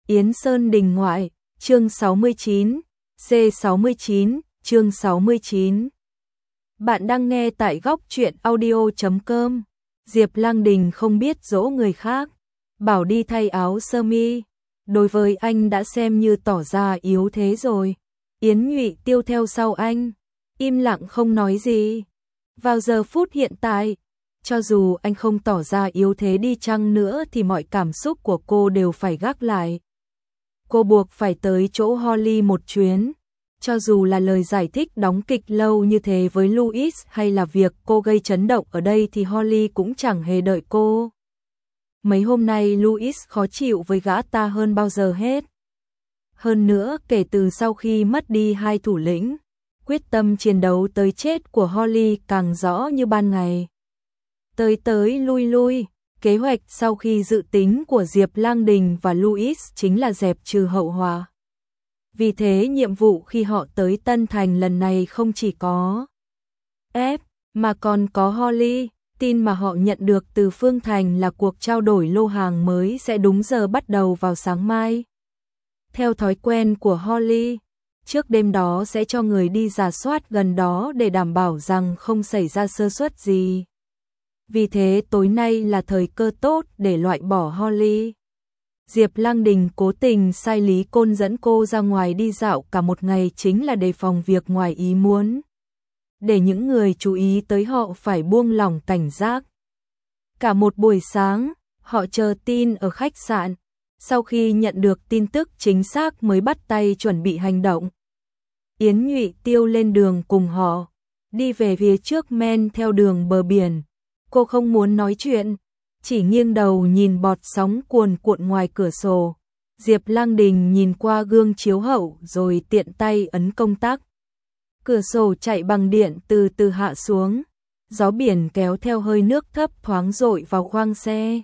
Yến Sơn Đình Ngoại, chương 69, C69, chương 69. Bạn đang nghe tại góc truyện audio.com. Diệp Lang Đình không biết dỗ người khác, bảo đi thay áo sơ mi. Đối với anh đã xem như tỏ ra yếu thế rồi. Yến Nhụy Tiêu theo sau anh, im lặng không nói gì. Vào giờ phút hiện tại, cho dù anh không tỏ ra yếu thế đi chăng nữa thì mọi cảm xúc của cô đều phải gác lại. Cô buộc phải tới chỗ Holly một chuyến. Cho dù là lời giải thích đóng kịch lâu như thế với Louis hay là việc cô gây chấn động ở đây thì Holly cũng chẳng hề đợi cô. Mấy hôm nay Louis khó chịu với gã ta hơn bao giờ hết. Hơn nữa kể từ sau khi mất đi hai thủ lĩnh, quyết tâm chiến đấu tới chết của Holly càng rõ như ban ngày. Tới lui lui, kế hoạch sau khi dự tính của Diệp Lang Đình và Louis chính là dẹp trừ hậu họa. Vì thế nhiệm vụ khi họ tới Tân Thành lần này không chỉ có F mà còn có Holly. Tin mà họ nhận được từ Phương Thành là cuộc trao đổi lô hàng mới sẽ đúng giờ bắt đầu vào sáng mai. Theo thói quen của Holly, trước đêm đó sẽ cho người đi rà soát gần đó để đảm bảo rằng không xảy ra sơ suất gì. Vì thế tối nay là thời cơ tốt để loại bỏ Holly. Diệp Lang Đình cố tình sai Lý Côn dẫn cô ra ngoài đi dạo cả một ngày chính là đề phòng việc ngoài ý muốn. Để những người chú ý tới họ phải buông lỏng cảnh giác. Cả một buổi sáng, họ chờ tin ở khách sạn. Sau khi nhận được tin tức chính xác mới bắt tay chuẩn bị hành động. Yến Nhụy Tiêu lên đường cùng họ, đi về phía trước men theo đường bờ biển. Cô không muốn nói chuyện, chỉ nghiêng đầu nhìn bọt sóng cuồn cuộn ngoài cửa sổ. Diệp Lang Đình nhìn qua gương chiếu hậu rồi tiện tay ấn công tắc. Cửa sổ chạy bằng điện từ từ hạ xuống, gió biển kéo theo hơi nước thấp thoáng dội vào khoang xe.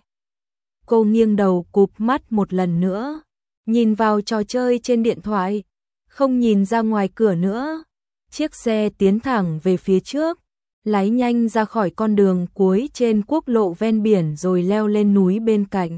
Cô nghiêng đầu cụp mắt một lần nữa, nhìn vào trò chơi trên điện thoại, không nhìn ra ngoài cửa nữa. Chiếc xe tiến thẳng về phía trước, lái nhanh ra khỏi con đường cuối trên quốc lộ ven biển rồi leo lên núi bên cạnh.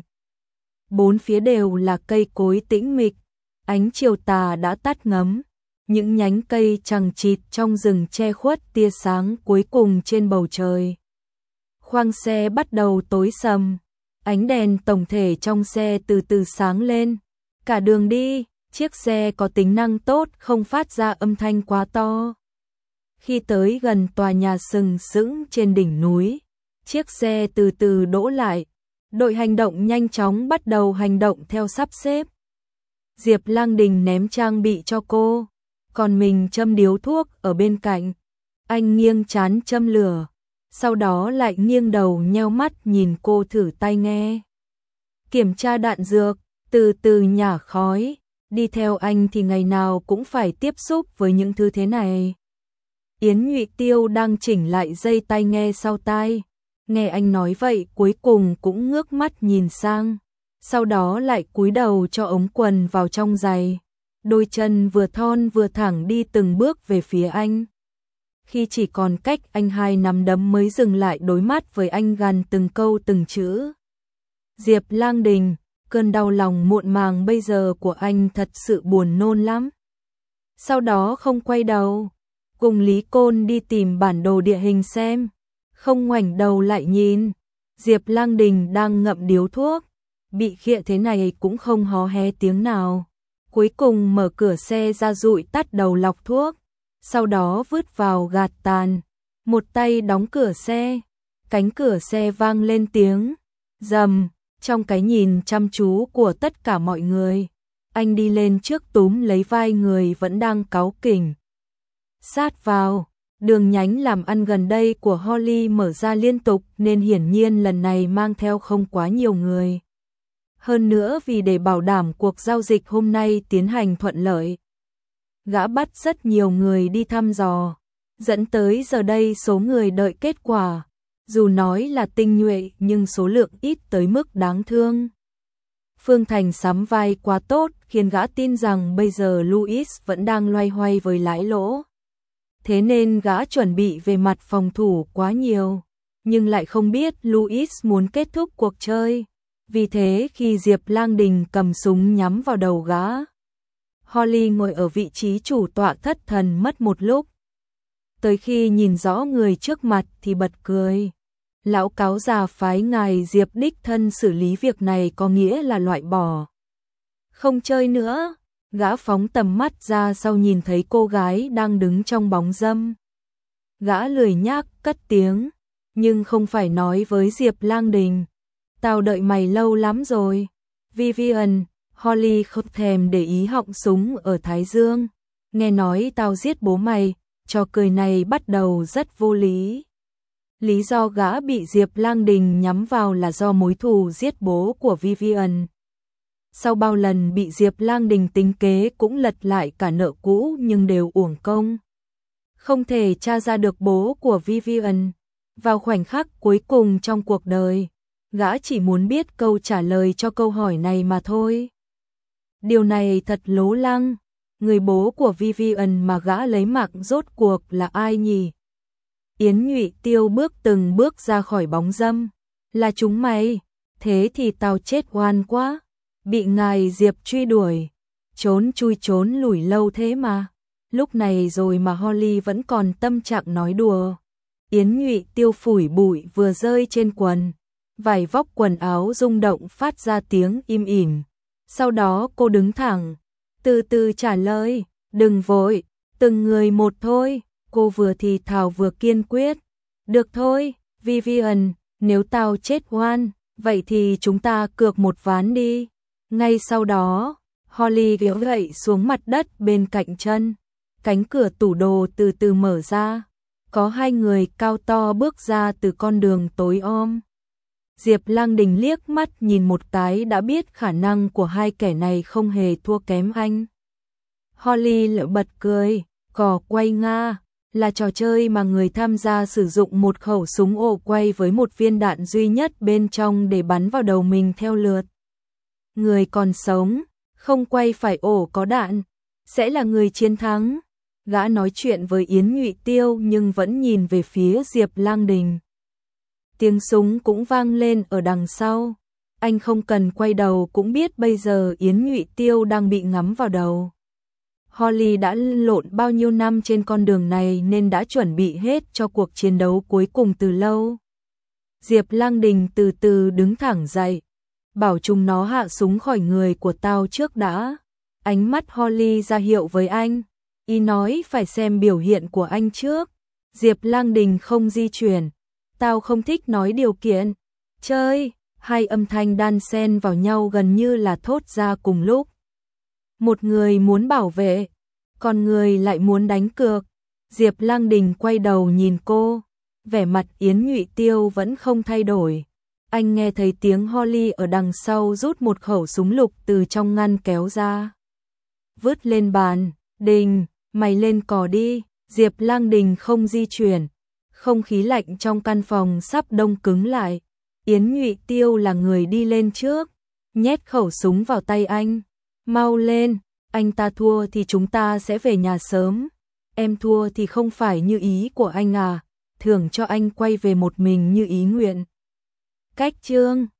Bốn phía đều là cây cối tĩnh mịch, ánh chiều tà đã tắt ngấm. Những nhánh cây chằng chịt trong rừng che khuất tia sáng cuối cùng trên bầu trời. Khoang xe bắt đầu tối sầm, ánh đèn tổng thể trong xe từ từ sáng lên. Cả đường đi, chiếc xe có tính năng tốt không phát ra âm thanh quá to. Khi tới gần tòa nhà sừng sững trên đỉnh núi, chiếc xe từ từ đỗ lại. Đội hành động nhanh chóng bắt đầu hành động theo sắp xếp. Diệp Lang Đình ném trang bị cho cô, còn mình châm điếu thuốc ở bên cạnh. Anh nghiêng trán châm lửa, sau đó lại nghiêng đầu nheo mắt nhìn cô thử tai nghe. Kiểm tra đạn dược, từ từ nhả khói. Đi theo anh thì ngày nào cũng phải tiếp xúc với những thứ thế này. Yến Nhụy Tiêu đang chỉnh lại dây tai nghe sau tai. Nghe anh nói vậy cuối cùng cũng ngước mắt nhìn sang. Sau đó lại cúi đầu cho ống quần vào trong giày. Đôi chân vừa thon vừa thẳng đi từng bước về phía anh. Khi chỉ còn cách anh 2 nắm đấm mới dừng lại đối mắt với anh gằn từng câu từng chữ. Diệp Lang Đình, cơn đau lòng muộn màng bây giờ của anh thật sự buồn nôn lắm. Sau đó không quay đầu, cùng Lý Côn đi tìm bản đồ địa hình xem. Không ngoảnh đầu lại nhìn, Diệp Lang Đình đang ngậm điếu thuốc, bị khịa thế này cũng không hó hé tiếng nào. Cuối cùng mở cửa xe ra dụi tắt đầu lọc thuốc, sau đó vứt vào gạt tàn, một tay đóng cửa xe. Cánh cửa xe vang lên tiếng rầm. Trong cái nhìn chăm chú của tất cả mọi người, anh đi lên trước túm lấy vai người vẫn đang cáu kỉnh. Sát vào, đường nhánh làm ăn gần đây của Holly mở ra liên tục nên hiển nhiên lần này mang theo không quá nhiều người. Hơn nữa vì để bảo đảm cuộc giao dịch hôm nay tiến hành thuận lợi, gã bắt rất nhiều người đi thăm dò, dẫn tới giờ đây số người đợi kết quả. Dù nói là tinh nhuệ nhưng số lượng ít tới mức đáng thương. Phương Thành sắm vai quá tốt khiến gã tin rằng bây giờ Louis vẫn đang loay hoay với lãi lỗ. Thế nên gã chuẩn bị về mặt phòng thủ quá nhiều, nhưng lại không biết Louis muốn kết thúc cuộc chơi. Vì thế khi Diệp Lang Đình cầm súng nhắm vào đầu gã, Holly ngồi ở vị trí chủ tọa thất thần mất một lúc. Tới khi nhìn rõ người trước mặt thì bật cười. Lão cáo già phái ngài Diệp đích thân xử lý việc này có nghĩa là loại bỏ. Không chơi nữa, gã phóng tầm mắt ra sau nhìn thấy cô gái đang đứng trong bóng râm. Gã lười nhác cất tiếng, nhưng không phải nói với Diệp Lang Đình. Tao đợi mày lâu lắm rồi. Vivian, Holly không thèm để ý họng súng ở thái dương. Nghe nói tao giết bố mày, trò cười này bắt đầu rất vô lý. Lý do gã bị Diệp Lang Đình nhắm vào là do mối thù giết bố của Vivian. Sau bao lần bị Diệp Lang Đình tính kế cũng lật lại cả nợ cũ nhưng đều uổng công. Không thể tra ra được bố của Vivian. Vào khoảnh khắc cuối cùng trong cuộc đời, gã chỉ muốn biết câu trả lời cho câu hỏi này mà thôi. Điều này thật lố lăng. Người bố của Vivian mà gã lấy mạng rốt cuộc là ai nhỉ? Yến Nhụy Tiêu bước từng bước ra khỏi bóng râm. Là chúng mày? Thế thì tao chết oan quá. Bị ngài Diệp truy đuổi. Trốn chui trốn lủi lâu thế mà. Lúc này rồi mà Holly vẫn còn tâm trạng nói đùa. Yến Nhụy Tiêu phủi bụi vừa rơi trên quần. Vải vóc quần áo rung động phát ra tiếng im ỉm. Sau đó cô đứng thẳng. Từ từ trả lời. Đừng vội. Từng người một thôi. Cô vừa thì thào vừa kiên quyết. Được thôi, Vivian, nếu tao chết oan, vậy thì chúng ta cược một ván đi. Ngay sau đó, Holly gỡ gậy xuống mặt đất bên cạnh chân. Cánh cửa tủ đồ từ từ mở ra. Có hai người cao to bước ra từ con đường tối om. Diệp Lang Đình liếc mắt nhìn một cái đã biết khả năng của hai kẻ này không hề thua kém anh. Holly lại bật cười, cò quay Nga. Là trò chơi mà người tham gia sử dụng một khẩu súng ổ quay với một viên đạn duy nhất bên trong để bắn vào đầu mình theo lượt. Người còn sống, không quay phải ổ có đạn, sẽ là người chiến thắng. Gã nói chuyện với Yến Nhụy Tiêu nhưng vẫn nhìn về phía Diệp Lang Đình. Tiếng súng cũng vang lên ở đằng sau. Anh không cần quay đầu cũng biết bây giờ Yến Nhụy Tiêu đang bị ngắm vào đầu. Holly đã lộn bao nhiêu năm trên con đường này nên đã chuẩn bị hết cho cuộc chiến đấu cuối cùng từ lâu. Diệp Lang Đình từ từ đứng thẳng dậy. Bảo chúng nó hạ súng khỏi người của tao trước đã. Ánh mắt Holly ra hiệu với anh. Y nói phải xem biểu hiện của anh trước. Diệp Lang Đình không di chuyển. Tao không thích nói điều kiện. Chơi, hai âm thanh đan xen vào nhau gần như là thốt ra cùng lúc. Một người muốn bảo vệ, còn người lại muốn đánh cược. Diệp Lang Đình quay đầu nhìn cô, vẻ mặt Yến Nhụy Tiêu vẫn không thay đổi. Anh nghe thấy tiếng Holly ở đằng sau rút một khẩu súng lục từ trong ngăn kéo ra. Vứt lên bàn, Đình, mày lên cò đi. Diệp Lang Đình không di chuyển. Không khí lạnh trong căn phòng sắp đông cứng lại. Yến Nhụy Tiêu là người đi lên trước, nhét khẩu súng vào tay anh. Mau lên, anh ta thua thì chúng ta sẽ về nhà sớm. Em thua thì không phải như ý của anh à, thưởng cho anh quay về một mình như ý nguyện. Cách chương